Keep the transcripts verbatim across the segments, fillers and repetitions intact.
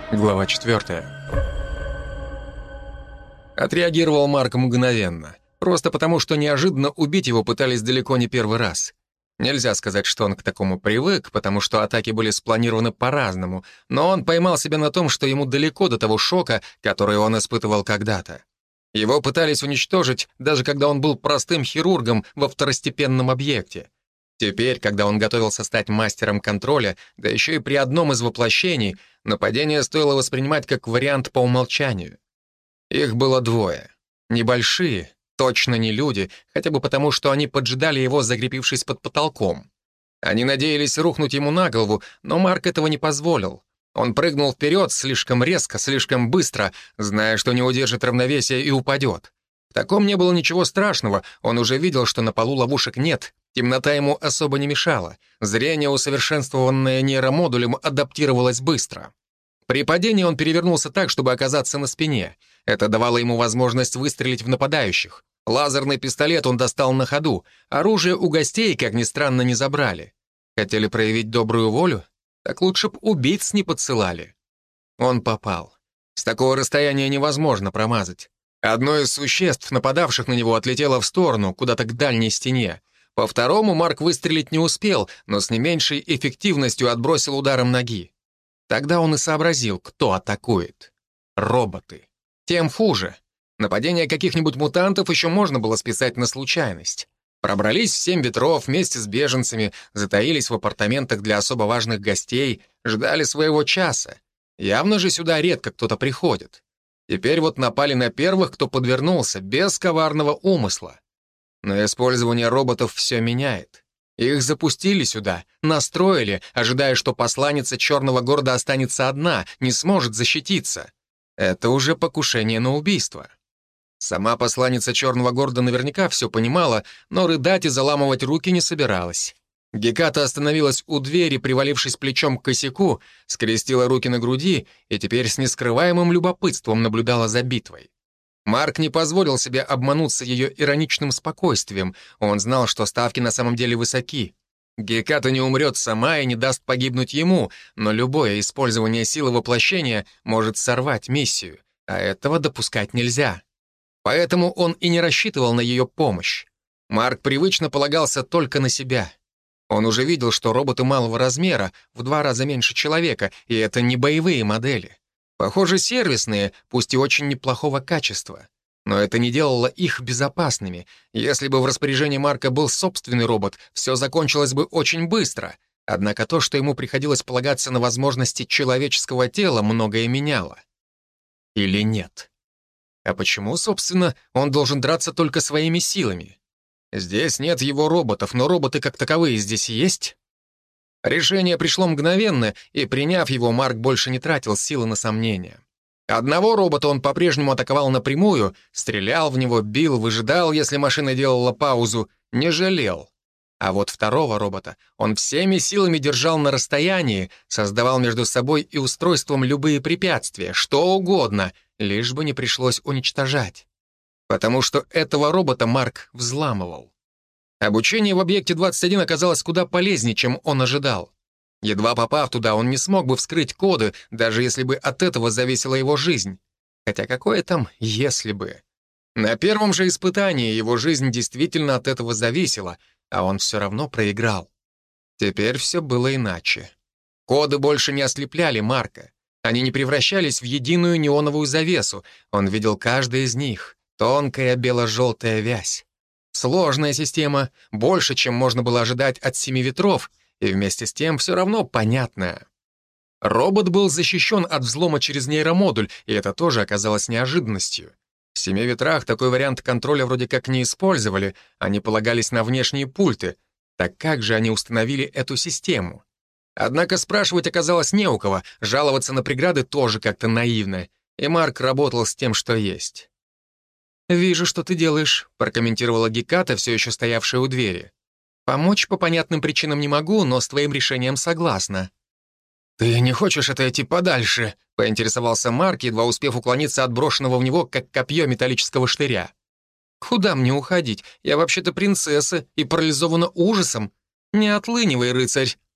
Глава четвертая. Отреагировал Марк мгновенно. Просто потому, что неожиданно убить его пытались далеко не первый раз. Нельзя сказать, что он к такому привык, потому что атаки были спланированы по-разному, но он поймал себя на том, что ему далеко до того шока, который он испытывал когда-то. Его пытались уничтожить, даже когда он был простым хирургом во второстепенном объекте. Теперь, когда он готовился стать мастером контроля, да еще и при одном из воплощений, нападение стоило воспринимать как вариант по умолчанию. Их было двое. Небольшие, точно не люди, хотя бы потому, что они поджидали его, закрепившись под потолком. Они надеялись рухнуть ему на голову, но Марк этого не позволил. Он прыгнул вперед слишком резко, слишком быстро, зная, что не удержит равновесия и упадет. В таком не было ничего страшного, он уже видел, что на полу ловушек нет. Темнота ему особо не мешала. Зрение, усовершенствованное нейромодулем, адаптировалось быстро. При падении он перевернулся так, чтобы оказаться на спине. Это давало ему возможность выстрелить в нападающих. Лазерный пистолет он достал на ходу. Оружие у гостей, как ни странно, не забрали. Хотели проявить добрую волю? Так лучше б убийц не подсылали. Он попал. С такого расстояния невозможно промазать. Одно из существ, нападавших на него, отлетело в сторону, куда-то к дальней стене. По второму Марк выстрелить не успел, но с не меньшей эффективностью отбросил ударом ноги. Тогда он и сообразил, кто атакует. Роботы. Тем хуже. Нападение каких-нибудь мутантов еще можно было списать на случайность. Пробрались в семь ветров вместе с беженцами, затаились в апартаментах для особо важных гостей, ждали своего часа. Явно же сюда редко кто-то приходит. Теперь вот напали на первых, кто подвернулся, без коварного умысла. Но использование роботов все меняет. Их запустили сюда, настроили, ожидая, что посланница Черного города останется одна, не сможет защититься. Это уже покушение на убийство. Сама посланница Черного города наверняка все понимала, но рыдать и заламывать руки не собиралась. Геката остановилась у двери, привалившись плечом к косяку, скрестила руки на груди и теперь с нескрываемым любопытством наблюдала за битвой. Марк не позволил себе обмануться ее ироничным спокойствием. Он знал, что ставки на самом деле высоки. Геката не умрет сама и не даст погибнуть ему, но любое использование силы воплощения может сорвать миссию, а этого допускать нельзя. Поэтому он и не рассчитывал на ее помощь. Марк привычно полагался только на себя. Он уже видел, что роботы малого размера, в два раза меньше человека, и это не боевые модели. Похоже, сервисные, пусть и очень неплохого качества. Но это не делало их безопасными. Если бы в распоряжении Марка был собственный робот, все закончилось бы очень быстро. Однако то, что ему приходилось полагаться на возможности человеческого тела, многое меняло. Или нет? А почему, собственно, он должен драться только своими силами? Здесь нет его роботов, но роботы как таковые здесь есть? Решение пришло мгновенно, и, приняв его, Марк больше не тратил силы на сомнения. Одного робота он по-прежнему атаковал напрямую, стрелял в него, бил, выжидал, если машина делала паузу, не жалел. А вот второго робота он всеми силами держал на расстоянии, создавал между собой и устройством любые препятствия, что угодно, лишь бы не пришлось уничтожать. Потому что этого робота Марк взламывал. Обучение в объекте двадцать один оказалось куда полезнее, чем он ожидал. Едва попав туда, он не смог бы вскрыть коды, даже если бы от этого зависела его жизнь. Хотя какое там «если бы». На первом же испытании его жизнь действительно от этого зависела, а он все равно проиграл. Теперь все было иначе. Коды больше не ослепляли Марка. Они не превращались в единую неоновую завесу. Он видел каждый из них. Тонкая бело-желтая вязь. Сложная система, больше, чем можно было ожидать от семи ветров, и вместе с тем все равно понятная. Робот был защищен от взлома через нейромодуль, и это тоже оказалось неожиданностью. В семи ветрах такой вариант контроля вроде как не использовали, они полагались на внешние пульты. Так как же они установили эту систему? Однако спрашивать оказалось не у кого, жаловаться на преграды тоже как-то наивно, и Марк работал с тем, что есть. «Вижу, что ты делаешь», — прокомментировала Геката, все еще стоявшая у двери. «Помочь по понятным причинам не могу, но с твоим решением согласна». «Ты не хочешь отойти подальше?» — поинтересовался Марк, едва успев уклониться от брошенного в него, как копье металлического штыря. «Куда мне уходить? Я вообще-то принцесса и парализована ужасом. Не отлынивай, рыцарь».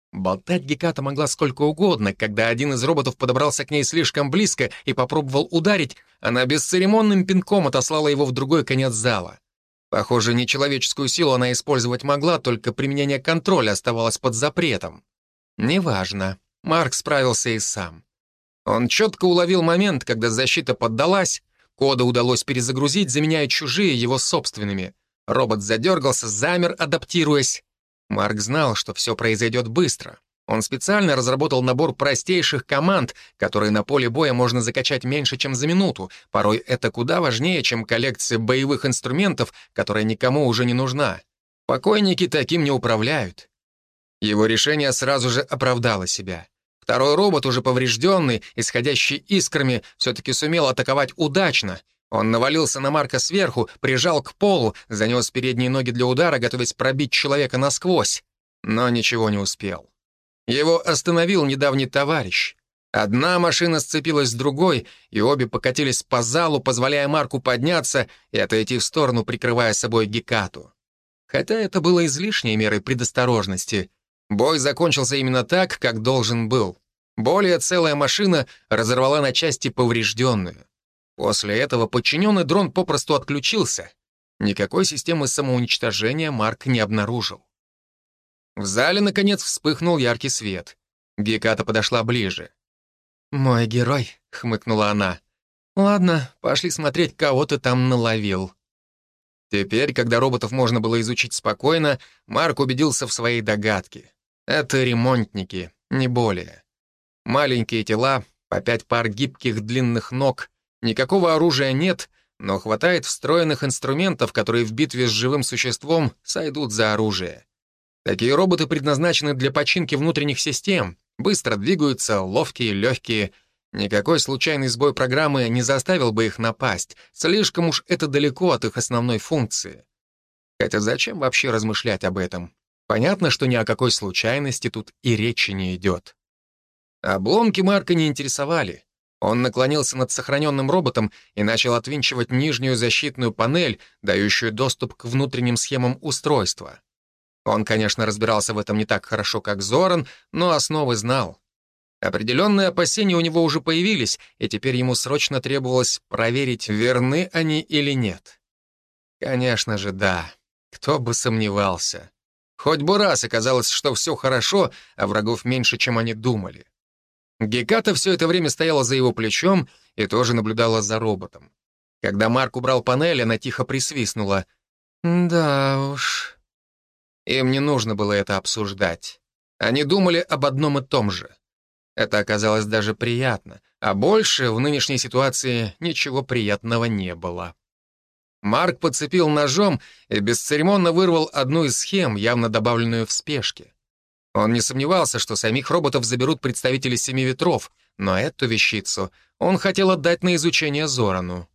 Болтать Геката могла сколько угодно. Когда один из роботов подобрался к ней слишком близко и попробовал ударить, она бесцеремонным пинком отослала его в другой конец зала. Похоже, нечеловеческую силу она использовать могла, только применение контроля оставалось под запретом. Неважно. Марк справился и сам. Он четко уловил момент, когда защита поддалась, коды удалось перезагрузить, заменяя чужие его собственными. Робот задергался, замер, адаптируясь. Марк знал, что все произойдет быстро. Он специально разработал набор простейших команд, которые на поле боя можно закачать меньше, чем за минуту. Порой это куда важнее, чем коллекция боевых инструментов, которая никому уже не нужна. Покойники таким не управляют. Его решение сразу же оправдало себя. Второй робот, уже поврежденный, исходящий искрами, все-таки сумел атаковать удачно. Он навалился на Марка сверху, прижал к полу, занес передние ноги для удара, готовясь пробить человека насквозь. Но ничего не успел. Его остановил недавний товарищ. Одна машина сцепилась с другой, и обе покатились по залу, позволяя Марку подняться и отойти в сторону, прикрывая собой Гекату. Хотя это было излишней мерой предосторожности. Бой закончился именно так, как должен был. Более целая машина разорвала на части поврежденную. После этого подчиненный дрон попросту отключился. Никакой системы самоуничтожения Марк не обнаружил. В зале, наконец, вспыхнул яркий свет. Геката подошла ближе. «Мой герой», — хмыкнула она. «Ладно, пошли смотреть, кого ты там наловил». Теперь, когда роботов можно было изучить спокойно, Марк убедился в своей догадке. Это ремонтники, не более. Маленькие тела, по пять пар гибких длинных ног, никакого оружия нет, но хватает встроенных инструментов, которые в битве с живым существом сойдут за оружие. Такие роботы предназначены для починки внутренних систем, быстро двигаются, ловкие, легкие. Никакой случайный сбой программы не заставил бы их напасть, слишком уж это далеко от их основной функции. Хотя зачем вообще размышлять об этом? Понятно, что ни о какой случайности тут и речи не идет. Обломки Марка не интересовали. Он наклонился над сохраненным роботом и начал отвинчивать нижнюю защитную панель, дающую доступ к внутренним схемам устройства. Он, конечно, разбирался в этом не так хорошо, как Зоран, но основы знал. Определенные опасения у него уже появились, и теперь ему срочно требовалось проверить, верны они или нет. Конечно же, да. Кто бы сомневался. Хоть бы раз оказалось, что все хорошо, а врагов меньше, чем они думали. Геката все это время стояла за его плечом и тоже наблюдала за роботом. Когда Марк убрал панель, она тихо присвистнула. «Да уж...» Им не нужно было это обсуждать. Они думали об одном и том же. Это оказалось даже приятно, а больше в нынешней ситуации ничего приятного не было. Марк подцепил ножом и бесцеремонно вырвал одну из схем, явно добавленную в спешке. Он не сомневался, что самих роботов заберут представители Семи Ветров, но эту вещицу он хотел отдать на изучение Зорану.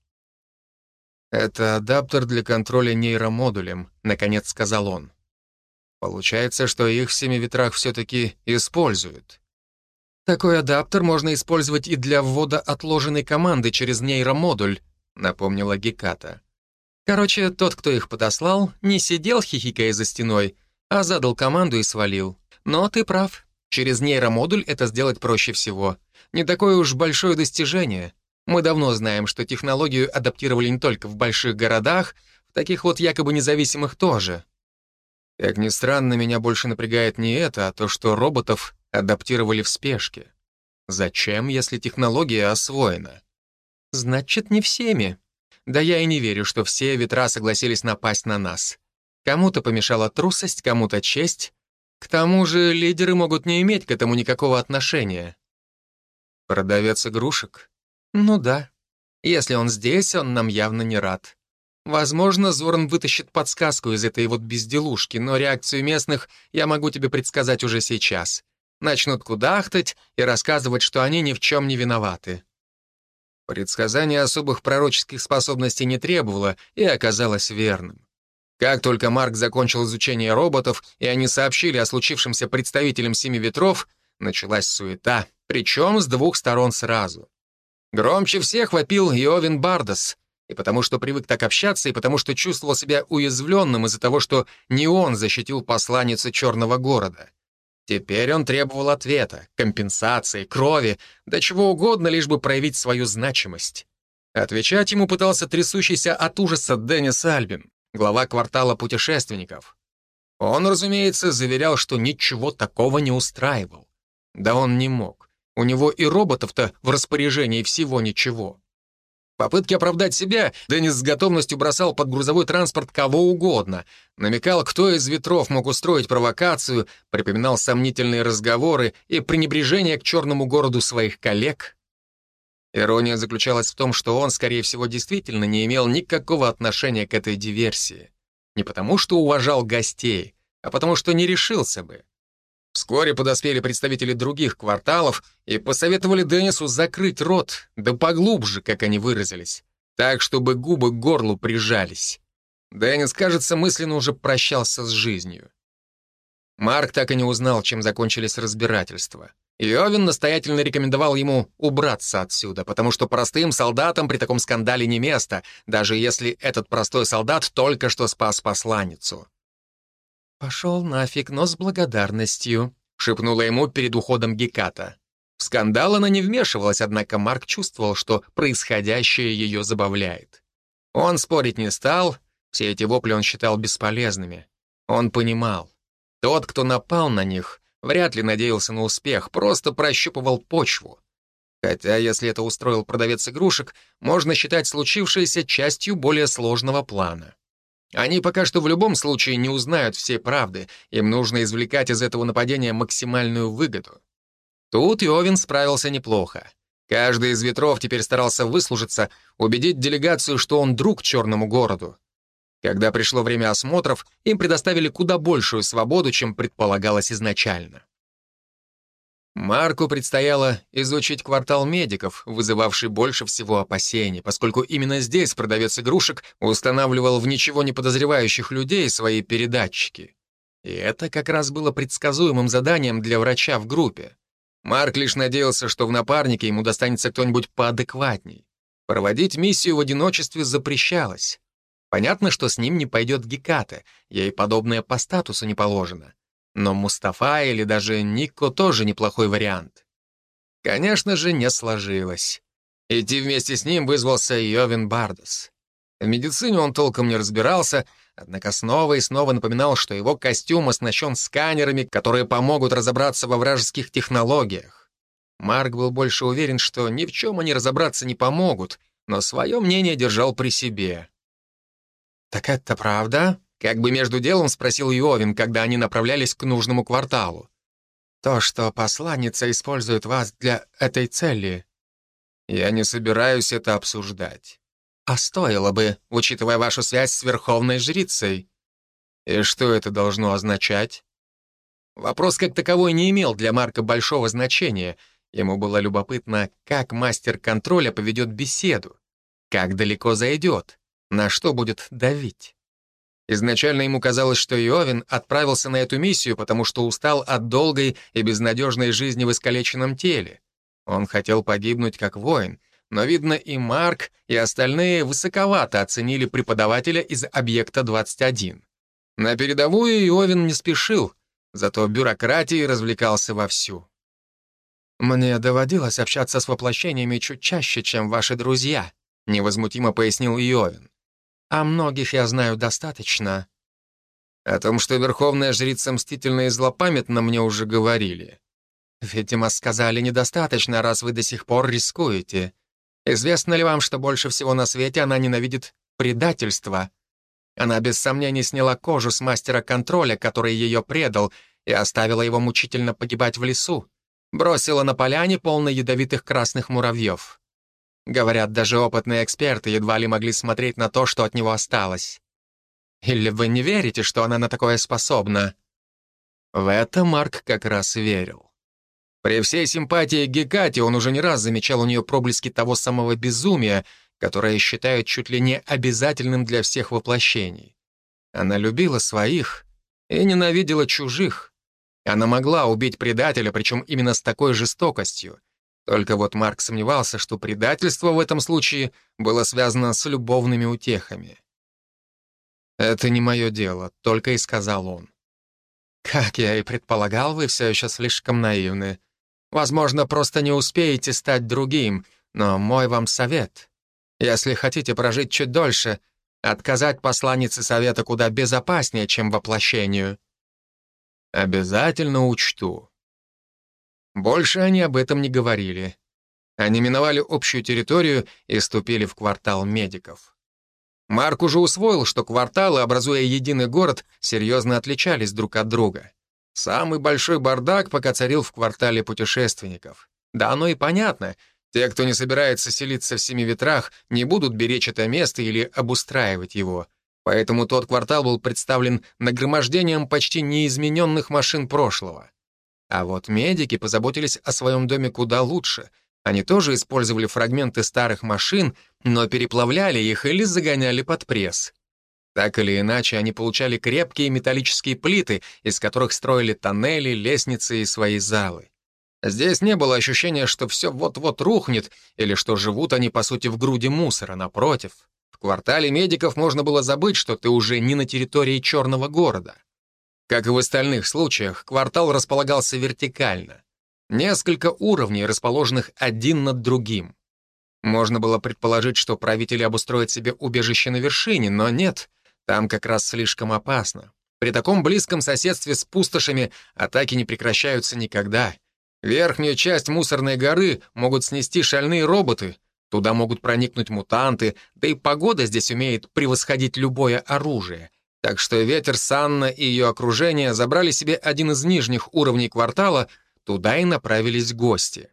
«Это адаптер для контроля нейромодулем», — наконец сказал он. Получается, что их в Семи Ветрах все-таки используют. Такой адаптер можно использовать и для ввода отложенной команды через нейромодуль, напомнила Геката. Короче, тот, кто их подослал, не сидел, хихикая за стеной, а задал команду и свалил. Но ты прав. Через нейромодуль это сделать проще всего. Не такое уж большое достижение. Мы давно знаем, что технологию адаптировали не только в больших городах, в таких вот якобы независимых тоже. Как ни странно, меня больше напрягает не это, а то, что роботов адаптировали в спешке. Зачем, если технология освоена? Значит, не всеми. Да я и не верю, что все ветра согласились напасть на нас. Кому-то помешала трусость, кому-то честь. К тому же лидеры могут не иметь к этому никакого отношения. Продавец игрушек? Ну да. Если он здесь, он нам явно не рад. Возможно, Зоран вытащит подсказку из этой вот безделушки, но реакцию местных я могу тебе предсказать уже сейчас. Начнут кудахтать и рассказывать, что они ни в чем не виноваты. Предсказание особых пророческих способностей не требовало и оказалось верным. Как только Марк закончил изучение роботов, и они сообщили о случившемся представителям Семи Ветров, началась суета, причем с двух сторон сразу. Громче всех вопил Йовин Бардас, и потому что привык так общаться, и потому что чувствовал себя уязвленным из-за того, что не он защитил посланницу Черного города. Теперь он требовал ответа, компенсации, крови, да чего угодно, лишь бы проявить свою значимость. Отвечать ему пытался трясущийся от ужаса Деннис Альбин, глава квартала путешественников. Он, разумеется, заверял, что ничего такого не устраивал. Да он не мог. У него и роботов-то в распоряжении всего ничего. В попытке оправдать себя Деннис с готовностью бросал под грузовой транспорт кого угодно, намекал, кто из ветров мог устроить провокацию, припоминал сомнительные разговоры и пренебрежение к черному городу своих коллег. Ирония заключалась в том, что он, скорее всего, действительно не имел никакого отношения к этой диверсии. Не потому, что уважал гостей, а потому, что не решился бы. Вскоре подоспели представители других кварталов и посоветовали Деннису закрыть рот, да поглубже, как они выразились, так, чтобы губы к горлу прижались. Деннис, кажется, мысленно уже прощался с жизнью. Марк так и не узнал, чем закончились разбирательства. И Овен настоятельно рекомендовал ему убраться отсюда, потому что простым солдатам при таком скандале не место, даже если этот простой солдат только что спас посланницу. «Пошел нафиг, но с благодарностью», — шепнула ему перед уходом Геката. В скандал она не вмешивалась, однако Марк чувствовал, что происходящее ее забавляет. Он спорить не стал, все эти вопли он считал бесполезными. Он понимал, тот, кто напал на них, вряд ли надеялся на успех, просто прощупывал почву. Хотя, если это устроил продавец игрушек, можно считать случившееся частью более сложного плана. Они пока что в любом случае не узнают всей правды, им нужно извлекать из этого нападения максимальную выгоду. Тут Йовин справился неплохо. Каждый из ветров теперь старался выслужиться, убедить делегацию, что он друг черному городу. Когда пришло время осмотров, им предоставили куда большую свободу, чем предполагалось изначально. Марку предстояло изучить квартал медиков, вызывавший больше всего опасений, поскольку именно здесь продавец игрушек устанавливал в ничего не подозревающих людей свои передатчики. И это как раз было предсказуемым заданием для врача в группе. Марк лишь надеялся, что в напарнике ему достанется кто-нибудь поадекватней. Проводить миссию в одиночестве запрещалось. Понятно, что с ним не пойдет Геката, ей подобное по статусу не положено. Но Мустафа или даже Нико тоже неплохой вариант. Конечно же, не сложилось. Идти вместе с ним вызвался Йовин Бардас. В медицине он толком не разбирался, однако снова и снова напоминал, что его костюм оснащен сканерами, которые помогут разобраться во вражеских технологиях. Марк был больше уверен, что ни в чем они разобраться не помогут, но свое мнение держал при себе. «Так это правда?» — как бы между делом спросил Йовин, когда они направлялись к нужному кварталу. «То, что посланница использует вас для этой цели». «Я не собираюсь это обсуждать». «А стоило бы, учитывая вашу связь с Верховной Жрицей». «И что это должно означать?» Вопрос как таковой не имел для Марка большого значения. Ему было любопытно, как мастер контроля поведет беседу, как далеко зайдет, на что будет давить. Изначально ему казалось, что Йовин отправился на эту миссию, потому что устал от долгой и безнадежной жизни в искалеченном теле. Он хотел погибнуть как воин, но, видно, и Марк, и остальные высоковато оценили преподавателя из объекта двадцать один. На передовую Йовин не спешил, зато бюрократией развлекался вовсю. «Мне доводилось общаться с воплощениями чуть чаще, чем ваши друзья», невозмутимо пояснил Йовин. «О многих я знаю достаточно». О том, что Верховная Жрица мстительна и злопамятна, мне уже говорили. Видимо, сказали недостаточно, раз вы до сих пор рискуете. Известно ли вам, что больше всего на свете она ненавидит предательство? Она без сомнений сняла кожу с мастера контроля, который ее предал, и оставила его мучительно погибать в лесу. Бросила на поляне, полной ядовитых красных муравьев. Говорят, даже опытные эксперты едва ли могли смотреть на то, что от него осталось. Или вы не верите, что она на такое способна? В это Марк как раз верил. При всей симпатии к Гекате он уже не раз замечал у нее проблески того самого безумия, которое считают чуть ли не обязательным для всех воплощений. Она любила своих и ненавидела чужих. Она могла убить предателя, причем именно с такой жестокостью. Только вот Марк сомневался, что предательство в этом случае было связано с любовными утехами. «Это не мое дело», — только и сказал он. Как я и предполагал, вы все еще слишком наивны. Возможно, просто не успеете стать другим, но мой вам совет. Если хотите прожить чуть дольше, отказать посланнице совета куда безопаснее, чем воплощению. Обязательно учту. Больше они об этом не говорили. Они миновали общую территорию и ступили в квартал медиков. Марк уже усвоил, что кварталы, образуя единый город, серьезно отличались друг от друга. Самый большой бардак пока царил в квартале путешественников. Да оно и понятно. Те, кто не собирается селиться в Семи Ветрах, не будут беречь это место или обустраивать его. Поэтому тот квартал был представлен нагромождением почти неизмененных машин прошлого. А вот медики позаботились о своем доме куда лучше. Они тоже использовали фрагменты старых машин, но переплавляли их или загоняли под пресс. Так или иначе, они получали крепкие металлические плиты, из которых строили тоннели, лестницы и свои залы. Здесь не было ощущения, что все вот-вот рухнет, или что живут они, по сути, в груди мусора. Напротив, в квартале медиков можно было забыть, что ты уже не на территории черного города. Как и в остальных случаях, квартал располагался вертикально. Несколько уровней, расположенных один над другим. Можно было предположить, что правители обустроят себе убежище на вершине, но нет, там как раз слишком опасно. При таком близком соседстве с пустошами атаки не прекращаются никогда. Верхнюю часть мусорной горы могут снести шальные роботы, туда могут проникнуть мутанты, да и погода здесь умеет превосходить любое оружие. Так что ветер Санна и ее окружение забрали себе один из нижних уровней квартала, туда и направились гости.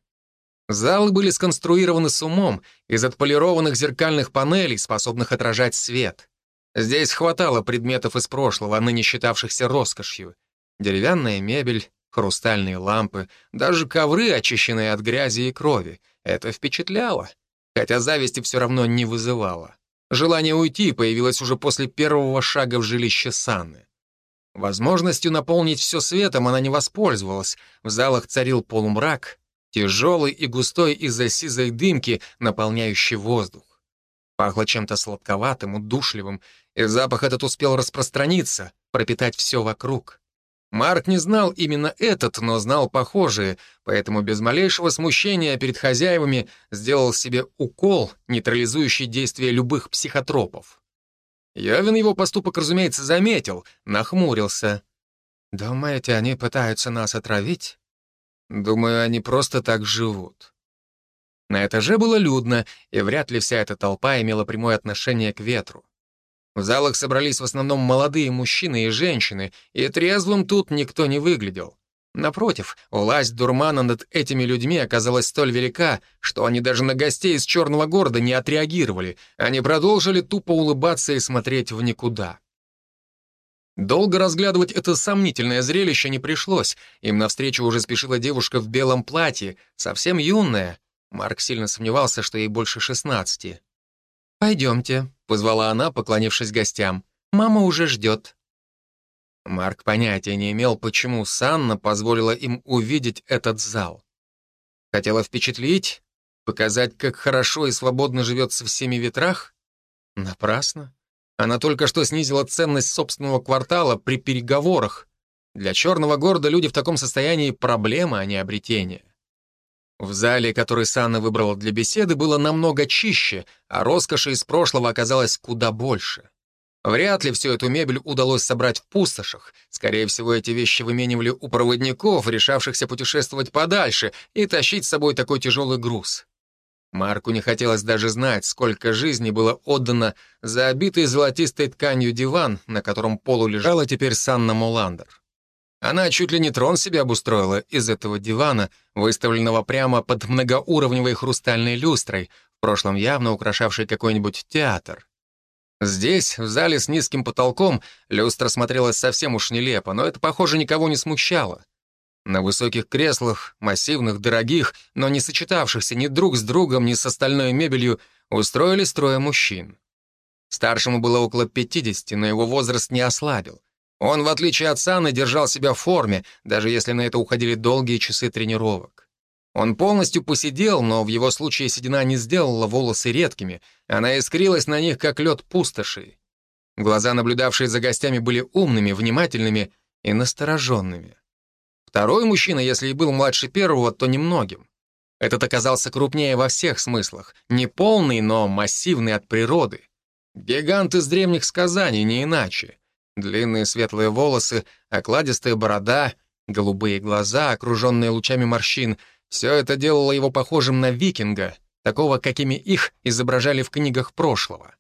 Залы были сконструированы с умом из отполированных зеркальных панелей, способных отражать свет. Здесь хватало предметов из прошлого, ныне считавшихся роскошью. Деревянная мебель, хрустальные лампы, даже ковры, очищенные от грязи и крови. Это впечатляло, хотя зависти все равно не вызывало. Желание уйти появилось уже после первого шага в жилище Санны. Возможностью наполнить все светом она не воспользовалась. В залах царил полумрак, тяжелый и густой из-за сизой дымки, наполняющий воздух. Пахло чем-то сладковатым, удушливым, и запах этот успел распространиться, пропитать все вокруг. Марк не знал именно этот, но знал похожие, поэтому без малейшего смущения перед хозяевами сделал себе укол, нейтрализующий действие любых психотропов. Йовин его поступок, разумеется, заметил, нахмурился. «Думаете, они пытаются нас отравить?» «Думаю, они просто так живут». На этаже было людно, и вряд ли вся эта толпа имела прямое отношение к ветру. В залах собрались в основном молодые мужчины и женщины, и трезвым тут никто не выглядел. Напротив, власть дурмана над этими людьми оказалась столь велика, что они даже на гостей из черного города не отреагировали, они продолжили тупо улыбаться и смотреть в никуда. Долго разглядывать это сомнительное зрелище не пришлось, им навстречу уже спешила девушка в белом платье, совсем юная. Марк сильно сомневался, что ей больше шестнадцати. «Пойдемте», — позвала она, поклонившись гостям. «Мама уже ждет». Марк понятия не имел, почему Санна позволила им увидеть этот зал. Хотела впечатлить, показать, как хорошо и свободно живется в Семи Ветрах? Напрасно. Она только что снизила ценность собственного квартала при переговорах. Для черного города люди в таком состоянии — проблема, а не обретение. В зале, который Санна выбрала для беседы, было намного чище, а роскоши из прошлого оказалось куда больше. Вряд ли всю эту мебель удалось собрать в пустошах. Скорее всего, эти вещи выменивали у проводников, решавшихся путешествовать подальше, и тащить с собой такой тяжелый груз. Марку не хотелось даже знать, сколько жизни было отдано за обитый золотистой тканью диван, на котором полу лежала теперь Санна Моландер. Она чуть ли не трон себе обустроила из этого дивана, выставленного прямо под многоуровневой хрустальной люстрой, в прошлом явно украшавшей какой-нибудь театр. Здесь, в зале с низким потолком, люстра смотрелась совсем уж нелепо, но это, похоже, никого не смущало. На высоких креслах, массивных, дорогих, но не сочетавшихся ни друг с другом, ни с остальной мебелью, устроились трое мужчин. Старшему было около пятидесяти, но его возраст не ослабил. Он, в отличие от Санны, держал себя в форме, даже если на это уходили долгие часы тренировок. Он полностью посидел, но в его случае седина не сделала волосы редкими, она искрилась на них, как лед пустоши. Глаза, наблюдавшие за гостями, были умными, внимательными, и настороженными. Второй мужчина, если и был младше первого, то немногим. Этот оказался крупнее во всех смыслах, не полный, но массивный от природы. Гигант из древних сказаний, не иначе. Длинные светлые волосы, окладистая борода, голубые глаза, окруженные лучами морщин — все это делало его похожим на викинга, такого, какими их изображали в книгах прошлого.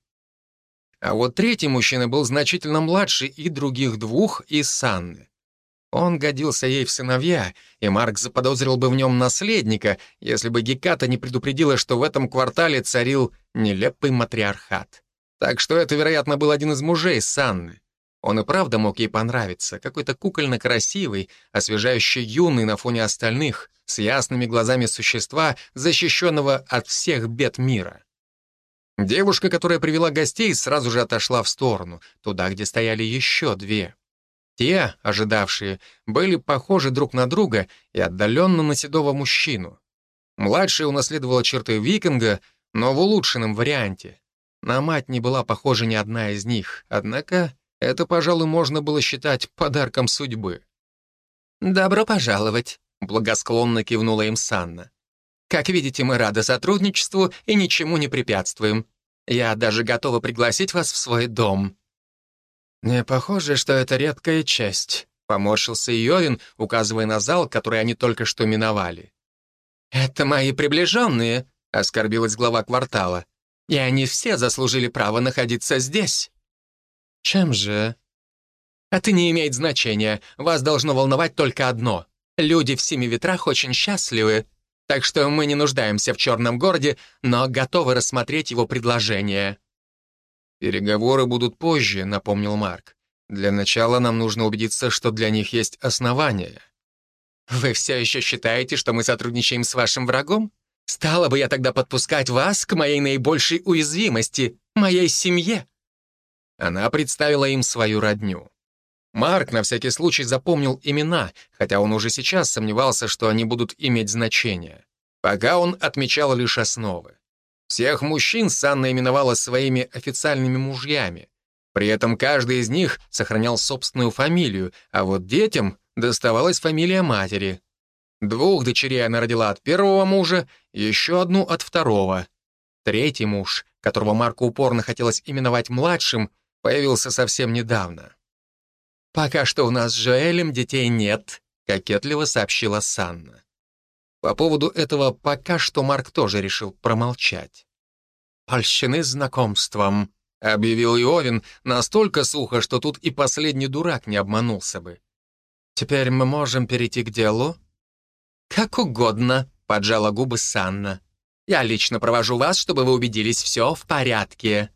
А вот третий мужчина был значительно младше и других двух, и Санны. Он годился ей в сыновья, и Марк заподозрил бы в нем наследника, если бы Геката не предупредила, что в этом квартале царил нелепый матриархат. Так что это, вероятно, был один из мужей Санны. Он и правда мог ей понравиться, какой-то кукольно красивый, освежающий юный на фоне остальных, с ясными глазами существа, защищенного от всех бед мира. Девушка, которая привела гостей, сразу же отошла в сторону, туда, где стояли еще две. Те, ожидавшие, были похожи друг на друга и отдаленно на седого мужчину. Младшая унаследовала черты викинга, но в улучшенном варианте. На мать не была похожа ни одна из них, однако это, пожалуй, можно было считать подарком судьбы. «Добро пожаловать», — благосклонно кивнула им Санна. «Как видите, мы рады сотрудничеству и ничему не препятствуем. Я даже готова пригласить вас в свой дом». «Не похоже, что это редкая честь», — поморщился Йовин, указывая на зал, который они только что миновали. «Это мои приближенные», — оскорбилась глава квартала. «И они все заслужили право находиться здесь». «Чем же?» «Это не имеет значения. Вас должно волновать только одно. Люди в семи ветрах очень счастливы, так что мы не нуждаемся в черном городе, но готовы рассмотреть его предложение». «Переговоры будут позже», — напомнил Марк. «Для начала нам нужно убедиться, что для них есть основания». «Вы все еще считаете, что мы сотрудничаем с вашим врагом? Стала бы я тогда подпускать вас к моей наибольшей уязвимости, моей семье?» Она представила им свою родню. Марк на всякий случай запомнил имена, хотя он уже сейчас сомневался, что они будут иметь значение. Пока он отмечал лишь основы. Всех мужчин Санна именовала своими официальными мужьями. При этом каждый из них сохранял собственную фамилию, а вот детям доставалась фамилия матери. Двух дочерей она родила от первого мужа, еще одну от второго. Третий муж, которого Марку упорно хотелось именовать младшим, появился совсем недавно. «Пока что у нас с Жоэлем детей нет», — кокетливо сообщила Санна. По поводу этого «пока что» Марк тоже решил промолчать. «Польщены знакомством», — объявил Иовин настолько сухо, что тут и последний дурак не обманулся бы. «Теперь мы можем перейти к делу?» «Как угодно», — поджала губы Санна. «Я лично провожу вас, чтобы вы убедились, все в порядке».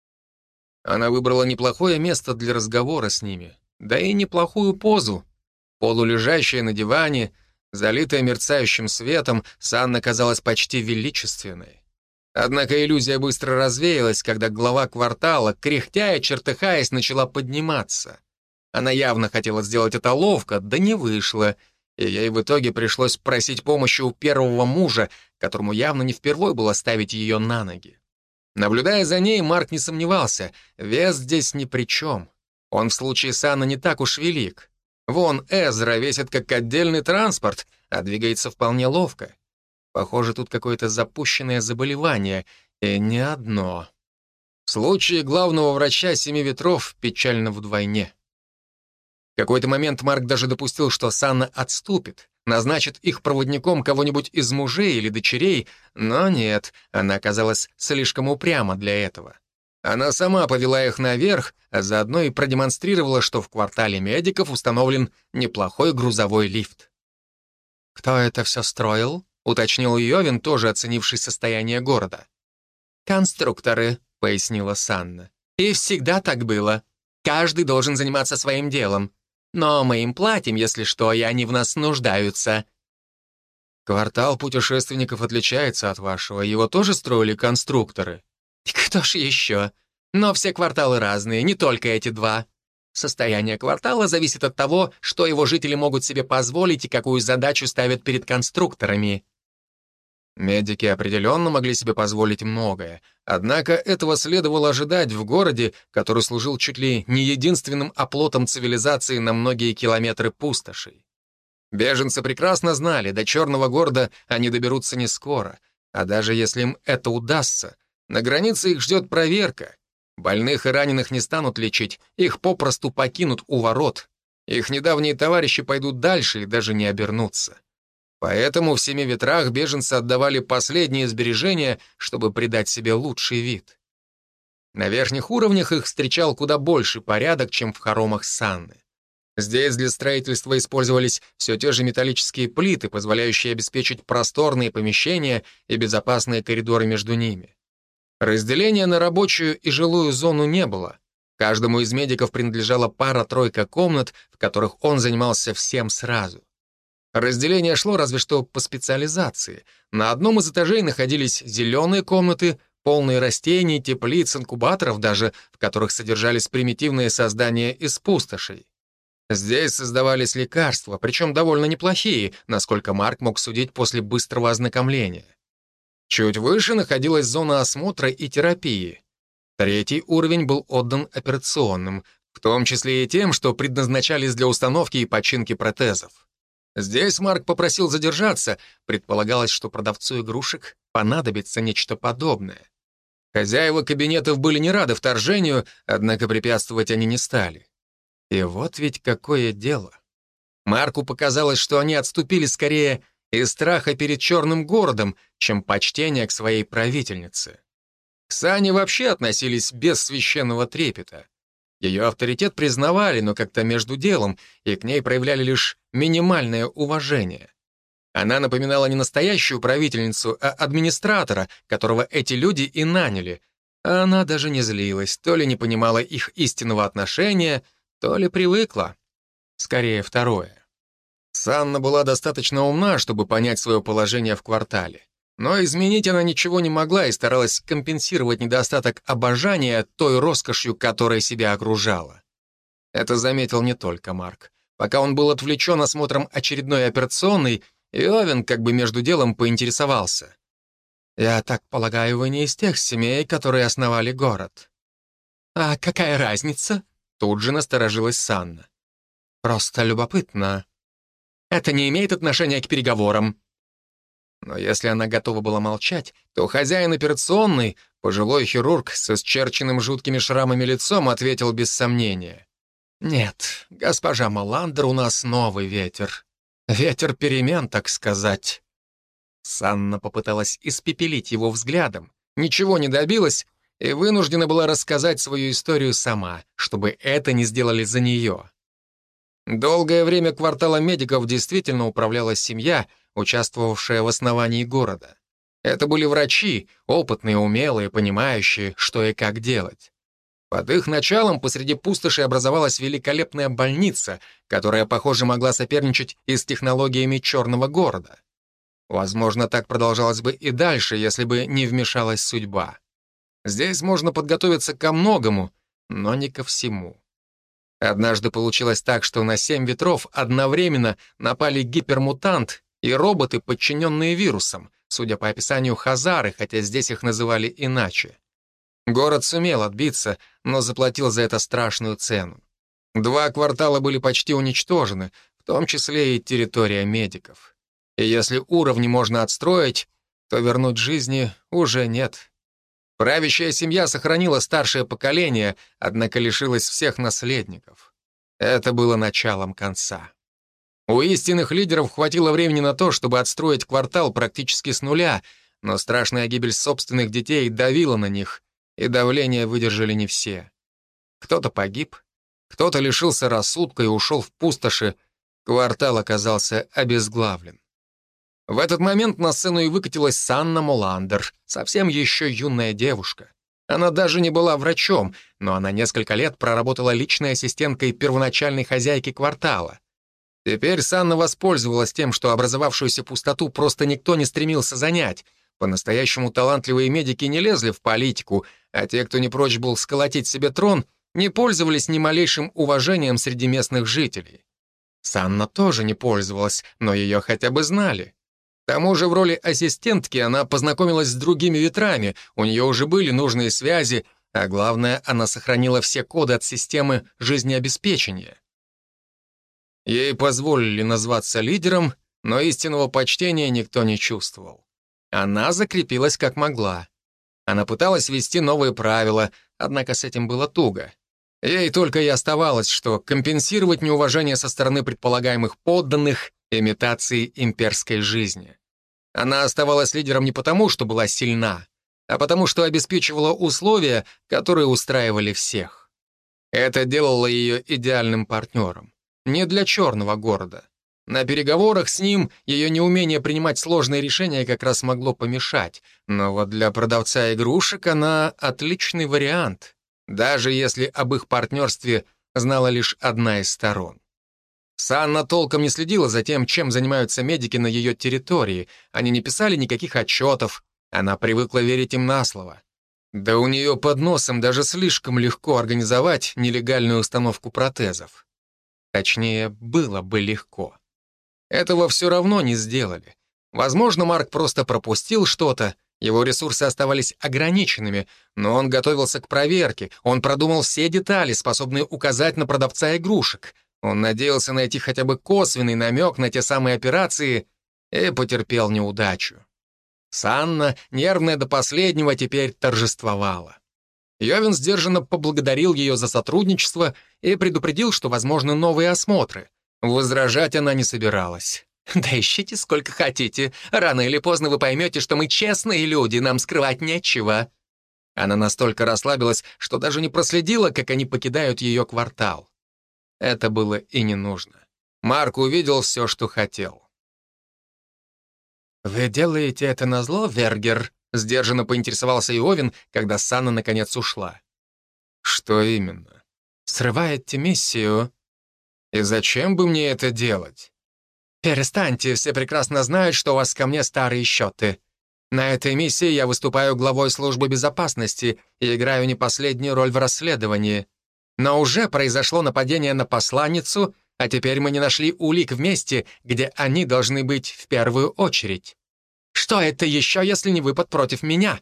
Она выбрала неплохое место для разговора с ними, да и неплохую позу. Полулежащая на диване, залитая мерцающим светом, Санна казалась почти величественной. Однако иллюзия быстро развеялась, когда глава квартала, кряхтя и чертыхаясь, начала подниматься. Она явно хотела сделать это ловко, да не вышло, и ей в итоге пришлось просить помощи у первого мужа, которому явно не впервой было ставить ее на ноги. Наблюдая за ней, Марк не сомневался, вес здесь ни при чем. Он в случае Санны не так уж велик. Вон Эзра весит как отдельный транспорт, а двигается вполне ловко. Похоже, тут какое-то запущенное заболевание, и не одно. В случае главного врача Семи Ветров печально вдвойне. В какой-то момент Марк даже допустил, что Санна отступит, назначит их проводником кого-нибудь из мужей или дочерей, но нет, она оказалась слишком упряма для этого. Она сама повела их наверх, а заодно и продемонстрировала, что в квартале медиков установлен неплохой грузовой лифт. «Кто это все строил?» — уточнил Йовин, тоже оценивший состояние города. «Конструкторы», — пояснила Санна. «И всегда так было. Каждый должен заниматься своим делом. Но мы им платим, если что, и они в нас нуждаются». «Квартал путешественников отличается от вашего. Его тоже строили конструкторы?» «Кто ж еще? Но все кварталы разные, не только эти два. Состояние квартала зависит от того, что его жители могут себе позволить и какую задачу ставят перед конструкторами». Медики определенно могли себе позволить многое, однако этого следовало ожидать в городе, который служил чуть ли не единственным оплотом цивилизации на многие километры пустошей. Беженцы прекрасно знали, до Черного города они доберутся не скоро, а даже если им это удастся, на границе их ждет проверка. Больных и раненых не станут лечить, их попросту покинут у ворот. Их недавние товарищи пойдут дальше и даже не обернутся. Поэтому в семи ветрах беженцы отдавали последние сбережения, чтобы придать себе лучший вид. На верхних уровнях их встречал куда больший порядок, чем в хоромах Санны. Здесь для строительства использовались все те же металлические плиты, позволяющие обеспечить просторные помещения и безопасные коридоры между ними. Разделения на рабочую и жилую зону не было. Каждому из медиков принадлежала пара-тройка комнат, в которых он занимался всем сразу. Разделение шло разве что по специализации. На одном из этажей находились зеленые комнаты, полные растений, теплиц, инкубаторов даже, в которых содержались примитивные создания из пустошей. Здесь создавались лекарства, причем довольно неплохие, насколько Марк мог судить после быстрого ознакомления. Чуть выше находилась зона осмотра и терапии. Третий уровень был отдан операционным, в том числе и тем, что предназначались для установки и починки протезов. Здесь Марк попросил задержаться, предполагалось, что продавцу игрушек понадобится нечто подобное. Хозяева кабинетов были не рады вторжению, однако препятствовать они не стали. И вот ведь какое дело. Марку показалось, что они отступили скорее из страха перед Черным городом, чем почтения к своей правительнице. К Сане вообще относились без священного трепета. Ее авторитет признавали, но как-то между делом, и к ней проявляли лишь минимальное уважение. Она напоминала не настоящую правительницу, а администратора, которого эти люди и наняли. А она даже не злилась, то ли не понимала их истинного отношения, то ли привыкла. Скорее, второе. Санна была достаточно умна, чтобы понять свое положение в квартале. Но изменить она ничего не могла и старалась компенсировать недостаток обожания той роскошью, которой себя окружала. Это заметил не только Марк. Пока он был отвлечен осмотром очередной операционной, Иовен как бы между делом поинтересовался. «Я так полагаю, вы не из тех семей, которые основали город?» «А какая разница?» Тут же насторожилась Санна. «Просто любопытно. Это не имеет отношения к переговорам». Но если она готова была молчать, то хозяин операционной, пожилой хирург с исчерченным жуткими шрамами лицом, ответил без сомнения. «Нет, госпожа Моландер, у нас новый ветер. Ветер перемен, так сказать». Санна попыталась испепелить его взглядом, ничего не добилась и вынуждена была рассказать свою историю сама, чтобы это не сделали за нее. Долгое время кварталом медиков действительно управляла семья, участвовавшая в основании города. Это были врачи, опытные, умелые, понимающие, что и как делать. Под их началом посреди пустоши образовалась великолепная больница, которая, похоже, могла соперничать и с технологиями Черного города. Возможно, так продолжалось бы и дальше, если бы не вмешалась судьба. Здесь можно подготовиться ко многому, но не ко всему. Однажды получилось так, что на семь ветров одновременно напали гипермутант и роботы, подчиненные вирусам, судя по описанию Хазары, хотя здесь их называли иначе. Город сумел отбиться, но заплатил за это страшную цену. Два квартала были почти уничтожены, в том числе и территория медиков. И если уровни можно отстроить, то вернуть жизни уже нет. Правящая семья сохранила старшее поколение, однако лишилась всех наследников. Это было началом конца. У истинных лидеров хватило времени на то, чтобы отстроить квартал практически с нуля, но страшная гибель собственных детей давила на них, и давление выдержали не все. Кто-то погиб, кто-то лишился рассудка и ушел в пустоши, квартал оказался обезглавлен. В этот момент на сцену и выкатилась Санна Моландер, совсем еще юная девушка. Она даже не была врачом, но она несколько лет проработала личной ассистенткой первоначальной хозяйки квартала. Теперь Санна воспользовалась тем, что образовавшуюся пустоту просто никто не стремился занять. По-настоящему талантливые медики не лезли в политику, а те, кто не прочь был сколотить себе трон, не пользовались ни малейшим уважением среди местных жителей. Санна тоже не пользовалась, но ее хотя бы знали. К тому же в роли ассистентки она познакомилась с другими ветрами, у нее уже были нужные связи, а главное, она сохранила все коды от системы жизнеобеспечения. Ей позволили назваться лидером, но истинного почтения никто не чувствовал. Она закрепилась как могла. Она пыталась ввести новые правила, однако с этим было туго. Ей только и оставалось, что компенсировать неуважение со стороны предполагаемых подданных имитацией имперской жизни. Она оставалась лидером не потому, что была сильна, а потому что обеспечивала условия, которые устраивали всех. Это делало ее идеальным партнером. Не для черного города. На переговорах с ним ее неумение принимать сложные решения как раз могло помешать, но вот для продавца игрушек она отличный вариант, даже если об их партнерстве знала лишь одна из сторон. Санна толком не следила за тем, чем занимаются медики на ее территории, они не писали никаких отчетов, она привыкла верить им на слово. Да у нее под носом даже слишком легко организовать нелегальную установку протезов. Точнее, было бы легко. Этого все равно не сделали. Возможно, Марк просто пропустил что-то, его ресурсы оставались ограниченными, но он готовился к проверке, он продумал все детали, способные указать на продавца игрушек. Он надеялся найти хотя бы косвенный намек на те самые операции и потерпел неудачу. Санна, нервная до последнего, теперь торжествовала. Йовин сдержанно поблагодарил ее за сотрудничество и предупредил, что возможны новые осмотры. Возражать она не собиралась. «Да ищите сколько хотите. Рано или поздно вы поймете, что мы честные люди, нам скрывать нечего». Она настолько расслабилась, что даже не проследила, как они покидают ее квартал. Это было и не нужно. Марк увидел все, что хотел. «Вы делаете это назло, Вергер?» — сдержанно поинтересовался Иовин, когда Санна наконец ушла. «Что именно?» «Срываете миссию». «И зачем бы мне это делать?» «Перестаньте, все прекрасно знают, что у вас ко мне старые счеты. На этой миссии я выступаю главой службы безопасности и играю не последнюю роль в расследовании. Но уже произошло нападение на посланницу, а теперь мы не нашли улик в месте, где они должны быть в первую очередь. Что это еще, если не выпад против меня?»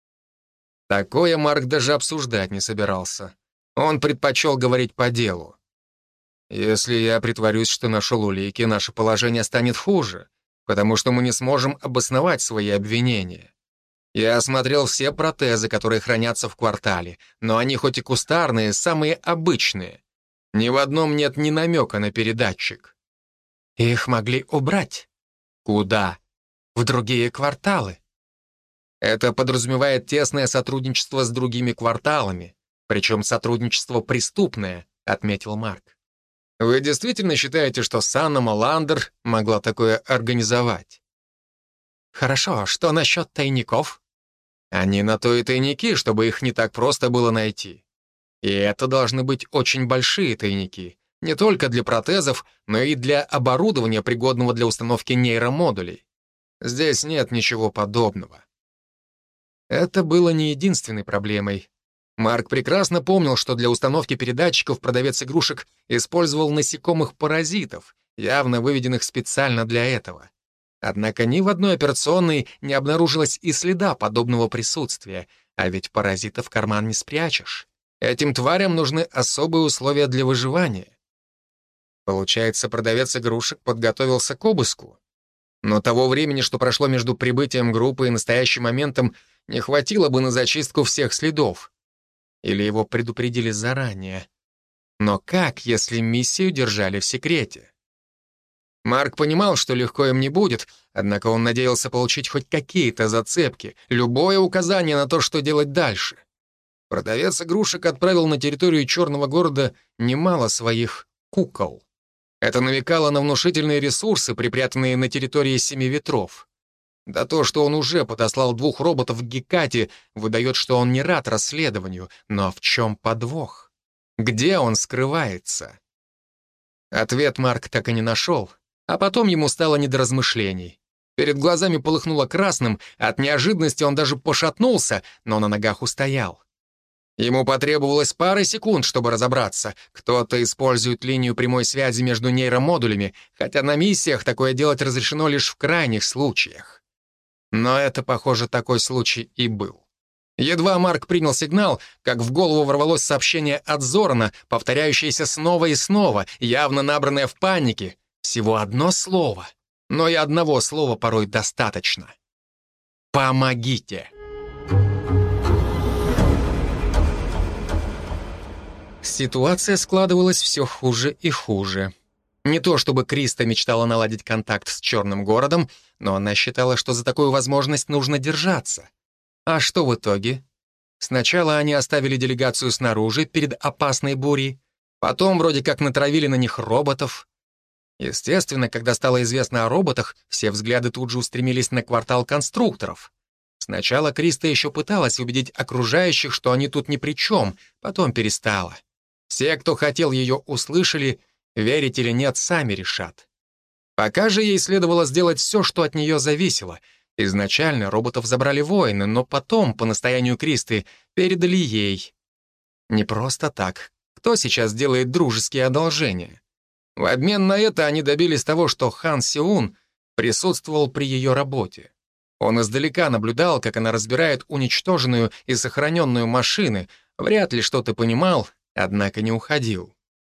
Такое Марк даже обсуждать не собирался. Он предпочел говорить по делу. «Если я притворюсь, что нашел улики, наше положение станет хуже, потому что мы не сможем обосновать свои обвинения. Я осмотрел все протезы, которые хранятся в квартале, но они хоть и кустарные, самые обычные. Ни в одном нет ни намека на передатчик». «Их могли убрать». «Куда?» «В другие кварталы». Это подразумевает тесное сотрудничество с другими кварталами, причем сотрудничество преступное, отметил Марк. Вы действительно считаете, что Санна Маландер могла такое организовать? Хорошо, что насчет тайников? Они на то и тайники, чтобы их не так просто было найти. И это должны быть очень большие тайники, не только для протезов, но и для оборудования, пригодного для установки нейромодулей. Здесь нет ничего подобного. Это было не единственной проблемой. Марк прекрасно помнил, что для установки передатчиков продавец игрушек использовал насекомых-паразитов, явно выведенных специально для этого. Однако ни в одной операционной не обнаружилось и следа подобного присутствия, а ведь паразитов в карман не спрячешь. Этим тварям нужны особые условия для выживания. Получается, продавец игрушек подготовился к обыску. Но того времени, что прошло между прибытием группы и настоящим моментом, не хватило бы на зачистку всех следов. Или его предупредили заранее. Но как, если миссию держали в секрете? Марк понимал, что легко им не будет, однако он надеялся получить хоть какие-то зацепки, любое указание на то, что делать дальше. Продавец игрушек отправил на территорию Черного города немало своих кукол. Это намекало на внушительные ресурсы, припрятанные на территории Семи Ветров. Да то, что он уже подослал двух роботов к Гекате, выдает, что он не рад расследованию. Но в чем подвох? Где он скрывается? Ответ Марк так и не нашел, а потом ему стало не до размышлений. Перед глазами полыхнуло красным, от неожиданности он даже пошатнулся, но на ногах устоял. Ему потребовалось пара секунд, чтобы разобраться. Кто-то использует линию прямой связи между нейромодулями, хотя на миссиях такое делать разрешено лишь в крайних случаях. Но это, похоже, такой случай и был. Едва Марк принял сигнал, как в голову ворвалось сообщение от Зорана, повторяющееся снова и снова, явно набранное в панике. Всего одно слово, но и одного слова порой достаточно. «Помогите!» Ситуация складывалась все хуже и хуже. Не то чтобы Криста мечтала наладить контакт с Черным городом, но она считала, что за такую возможность нужно держаться. А что в итоге? Сначала они оставили делегацию снаружи перед опасной бурей, потом вроде как натравили на них роботов. Естественно, когда стало известно о роботах, все взгляды тут же устремились на квартал конструкторов. Сначала Криста еще пыталась убедить окружающих, что они тут ни при чем, потом перестала. Все, кто хотел ее, услышали, верить или нет, сами решат. Пока же ей следовало сделать все, что от нее зависело. Изначально роботов забрали воины, но потом, по настоянию Кристы, передали ей. Не просто так. Кто сейчас делает дружеские одолжения? В обмен на это они добились того, что Хан Сеун присутствовал при ее работе. Он издалека наблюдал, как она разбирает уничтоженную и сохраненную машины, вряд ли что-то понимал, однако не уходил.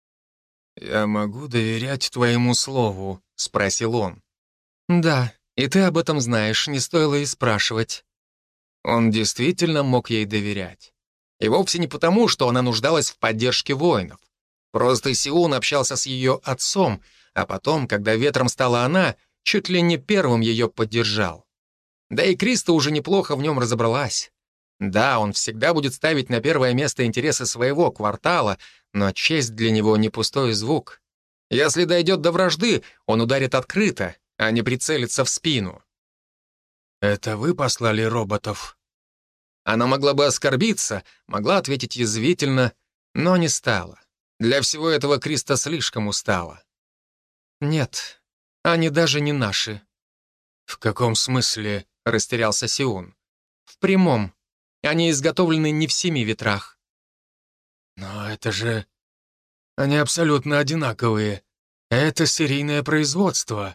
«Я могу доверять твоему слову?» — спросил он. «Да, и ты об этом знаешь, не стоило и спрашивать». Он действительно мог ей доверять. И вовсе не потому, что она нуждалась в поддержке воинов. Просто Сеун общался с ее отцом, а потом, когда ветром стала она, чуть ли не первым ее поддержал. Да и Криста уже неплохо в нем разобралась. Да, он всегда будет ставить на первое место интересы своего квартала, но честь для него не пустой звук. Если дойдет до вражды, он ударит открыто, а не прицелится в спину. «Это вы послали роботов?» Она могла бы оскорбиться, могла ответить язвительно, но не стала. Для всего этого Криста слишком устала. «Нет, они даже не наши». «В каком смысле?» — растерялся Сеун. «В прямом. Они изготовлены не в семи ветрах». «Но это же... Они абсолютно одинаковые. Это серийное производство».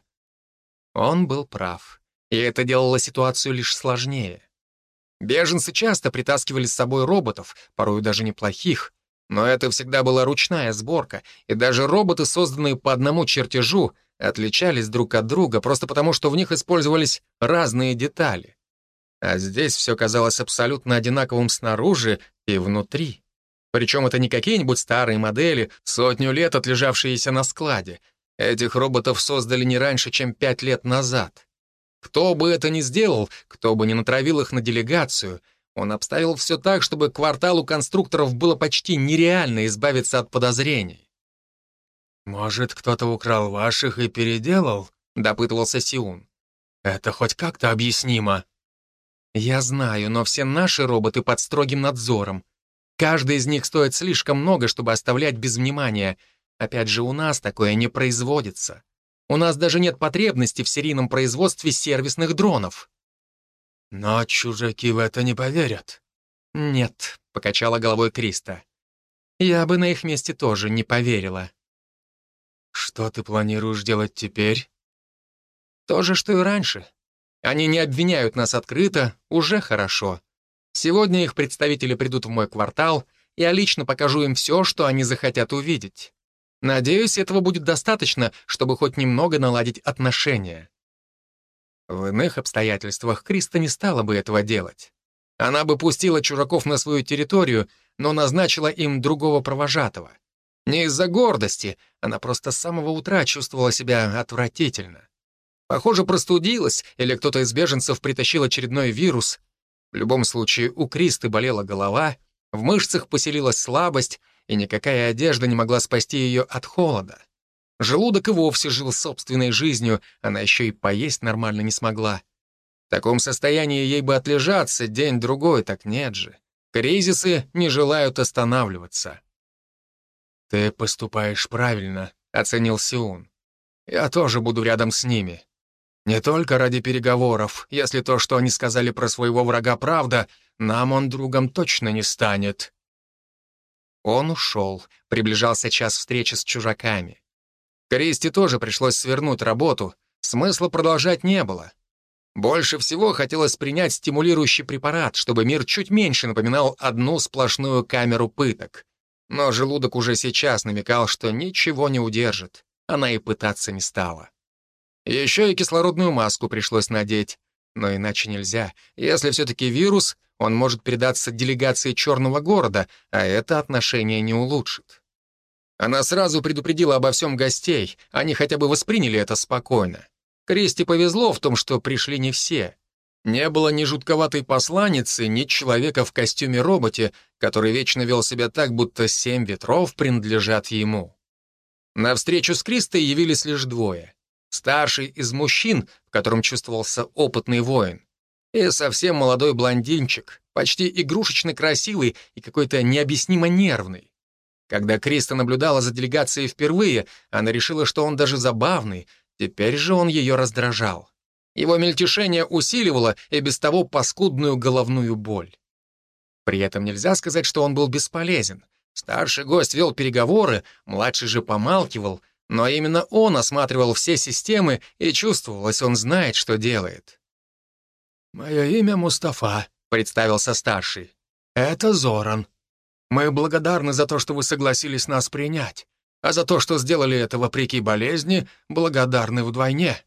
Он был прав, и это делало ситуацию лишь сложнее. Беженцы часто притаскивали с собой роботов, порой даже неплохих, но это всегда была ручная сборка, и даже роботы, созданные по одному чертежу, отличались друг от друга просто потому, что в них использовались разные детали. А здесь все казалось абсолютно одинаковым снаружи и внутри. Причем это не какие-нибудь старые модели, сотню лет отлежавшиеся на складе. Этих роботов создали не раньше, чем пять лет назад. Кто бы это ни сделал, кто бы ни натравил их на делегацию, он обставил все так, чтобы кварталу конструкторов было почти нереально избавиться от подозрений. «Может, кто-то украл ваших и переделал?» — допытывался Сеун. «Это хоть как-то объяснимо». «Я знаю, но все наши роботы под строгим надзором. Каждый из них стоит слишком много, чтобы оставлять без внимания. Опять же, у нас такое не производится. У нас даже нет потребности в серийном производстве сервисных дронов». «Но чужаки в это не поверят». «Нет», — покачала головой Криста. «Я бы на их месте тоже не поверила». «Что ты планируешь делать теперь?» «То же, что и раньше. Они не обвиняют нас открыто, уже хорошо. Сегодня их представители придут в мой квартал, я лично покажу им все, что они захотят увидеть. Надеюсь, этого будет достаточно, чтобы хоть немного наладить отношения». В иных обстоятельствах Криста не стала бы этого делать. Она бы пустила чужаков на свою территорию, но назначила им другого провожатого. Не из-за гордости, она просто с самого утра чувствовала себя отвратительно. Похоже, простудилась, или кто-то из беженцев притащил очередной вирус. В любом случае, у Кристы болела голова, в мышцах поселилась слабость, и никакая одежда не могла спасти ее от холода. Желудок и вовсе жил собственной жизнью, она еще и поесть нормально не смогла. В таком состоянии ей бы отлежаться день-другой, так нет же. Кризисы не желают останавливаться. «Ты поступаешь правильно», — оценил Сеун. «Я тоже буду рядом с ними. Не только ради переговоров. Если то, что они сказали про своего врага, правда, нам он другом точно не станет». Он ушел, приближался час встречи с чужаками. Кристи тоже пришлось свернуть работу, смысла продолжать не было. Больше всего хотелось принять стимулирующий препарат, чтобы мир чуть меньше напоминал одну сплошную камеру пыток. Но желудок уже сейчас намекал, что ничего не удержит. Она и пытаться не стала. Еще и кислородную маску пришлось надеть. Но иначе нельзя. Если все-таки вирус, он может передаться делегации Черного города, а это отношение не улучшит. Она сразу предупредила обо всем гостей, они хотя бы восприняли это спокойно. Кристи повезло в том, что пришли не все. Не было ни жутковатой посланницы, ни человека в костюме-роботе, который вечно вел себя так, будто семь ветров принадлежат ему. На встречу с Кристой явились лишь двое. Старший из мужчин, в котором чувствовался опытный воин, и совсем молодой блондинчик, почти игрушечно красивый и какой-то необъяснимо нервный. Когда Криста наблюдала за делегацией впервые, она решила, что он даже забавный, теперь же он ее раздражал. Его мельтешение усиливало и без того паскудную головную боль. При этом нельзя сказать, что он был бесполезен. Старший гость вел переговоры, младший же помалкивал, но именно он осматривал все системы, и чувствовалось, он знает, что делает. «Мое имя Мустафа», — представился старший. «Это Зоран. Мы благодарны за то, что вы согласились нас принять, а за то, что сделали это вопреки болезни, благодарны вдвойне».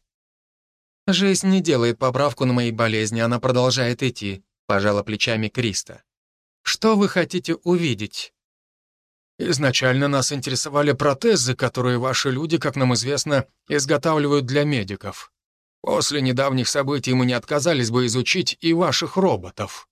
«Жизнь не делает поправку на мои болезни, она продолжает идти», — пожала плечами Криста. «Что вы хотите увидеть?» «Изначально нас интересовали протезы, которые ваши люди, как нам известно, изготавливают для медиков. После недавних событий мы не отказались бы изучить и ваших роботов».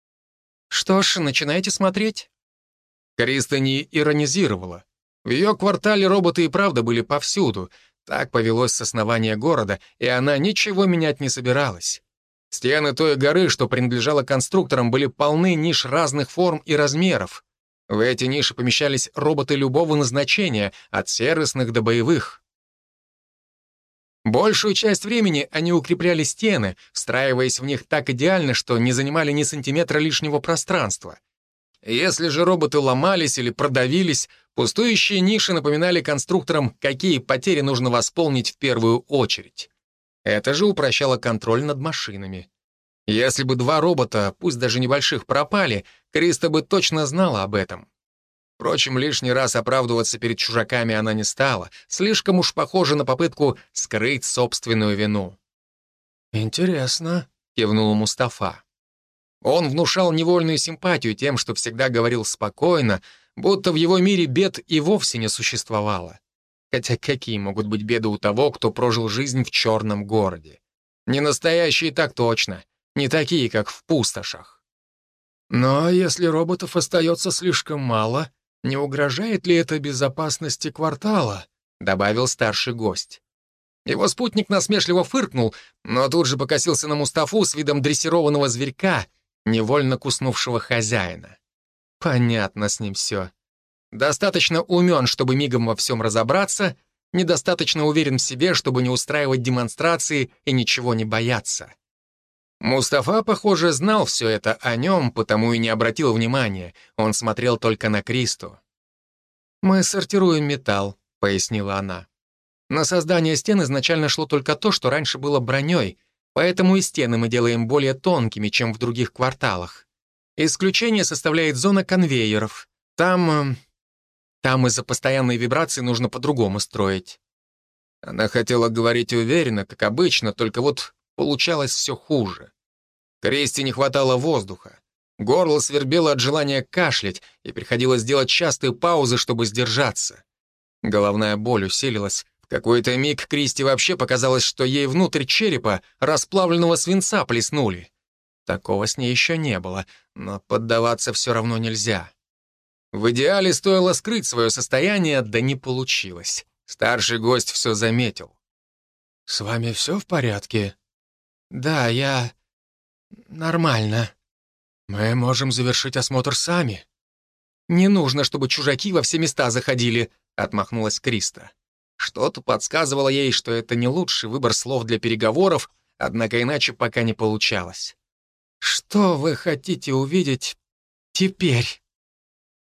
«Что ж, начинайте смотреть». Криста не иронизировала. В ее квартале роботы и правда были повсюду. Так повелось с основания города, и она ничего менять не собиралась. Стены той горы, что принадлежала конструкторам, были полны ниш разных форм и размеров. В эти ниши помещались роботы любого назначения, от сервисных до боевых. Большую часть времени они укрепляли стены, встраиваясь в них так идеально, что не занимали ни сантиметра лишнего пространства. Если же роботы ломались или продавились, пустующие ниши напоминали конструкторам, какие потери нужно восполнить в первую очередь. Это же упрощало контроль над машинами. Если бы два робота, пусть даже небольших, пропали, Криста бы точно знала об этом. Впрочем, лишний раз оправдываться перед чужаками она не стала, слишком уж похоже на попытку скрыть собственную вину. «Интересно», — кивнул Мустафа. Он внушал невольную симпатию тем, что всегда говорил спокойно, будто в его мире бед и вовсе не существовало. Хотя какие могут быть беды у того, кто прожил жизнь в черном городе? Не настоящие так точно, не такие, как в пустошах. «Но если роботов остается слишком мало, не угрожает ли это безопасности квартала?» — добавил старший гость. Его спутник насмешливо фыркнул, но тут же покосился на Мустафу с видом дрессированного зверька, невольно куснувшего хозяина. Понятно с ним все. Достаточно умен, чтобы мигом во всем разобраться, недостаточно уверен в себе, чтобы не устраивать демонстрации и ничего не бояться. Мустафа, похоже, знал все это о нем, потому и не обратил внимания. Он смотрел только на Кристу. «Мы сортируем металл», — пояснила она. «На создание стен изначально шло только то, что раньше было броней, поэтому и стены мы делаем более тонкими, чем в других кварталах. Исключение составляет зона конвейеров. Там... там из-за постоянной вибрации нужно по-другому строить». Она хотела говорить уверенно, как обычно, только вот получалось все хуже. Кристи не хватало воздуха. Горло свербело от желания кашлять, и приходилось делать частые паузы, чтобы сдержаться. Головная боль усилилась. В какой-то миг Кристи вообще показалось, что ей внутрь черепа расплавленного свинца плеснули. Такого с ней еще не было, но поддаваться все равно нельзя. В идеале стоило скрыть свое состояние, да не получилось. Старший гость все заметил. «С вами все в порядке?» «Да, я... нормально». «Мы можем завершить осмотр сами». «Не нужно, чтобы чужаки во все места заходили», — отмахнулась Криста. Что-то подсказывало ей, что это не лучший выбор слов для переговоров, однако иначе пока не получалось. «Что вы хотите увидеть теперь?»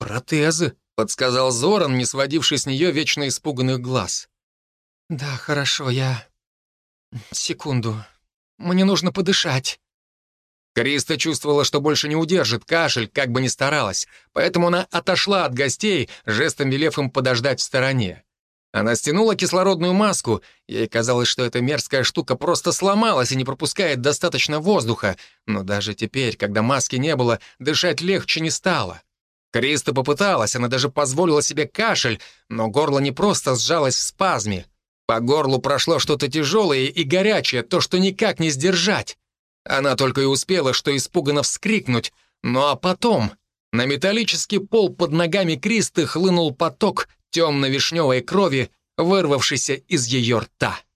«Протезы», — подсказал Зоран, не сводивший с нее вечно испуганных глаз. «Да, хорошо, я... Секунду. Мне нужно подышать». Криста чувствовала, что больше не удержит кашель, как бы ни старалась, поэтому она отошла от гостей, жестом велев им подождать в стороне. Она стянула кислородную маску, ей казалось, что эта мерзкая штука просто сломалась и не пропускает достаточно воздуха, но даже теперь, когда маски не было, дышать легче не стало. Криста попыталась, она даже позволила себе кашель, но горло не просто сжалось в спазме. По горлу прошло что-то тяжелое и горячее, то, что никак не сдержать. Она только и успела, что испуганно вскрикнуть. Ну а потом на металлический пол под ногами Кристы хлынул поток темно-вишневой крови, вырвавшийся из ее рта.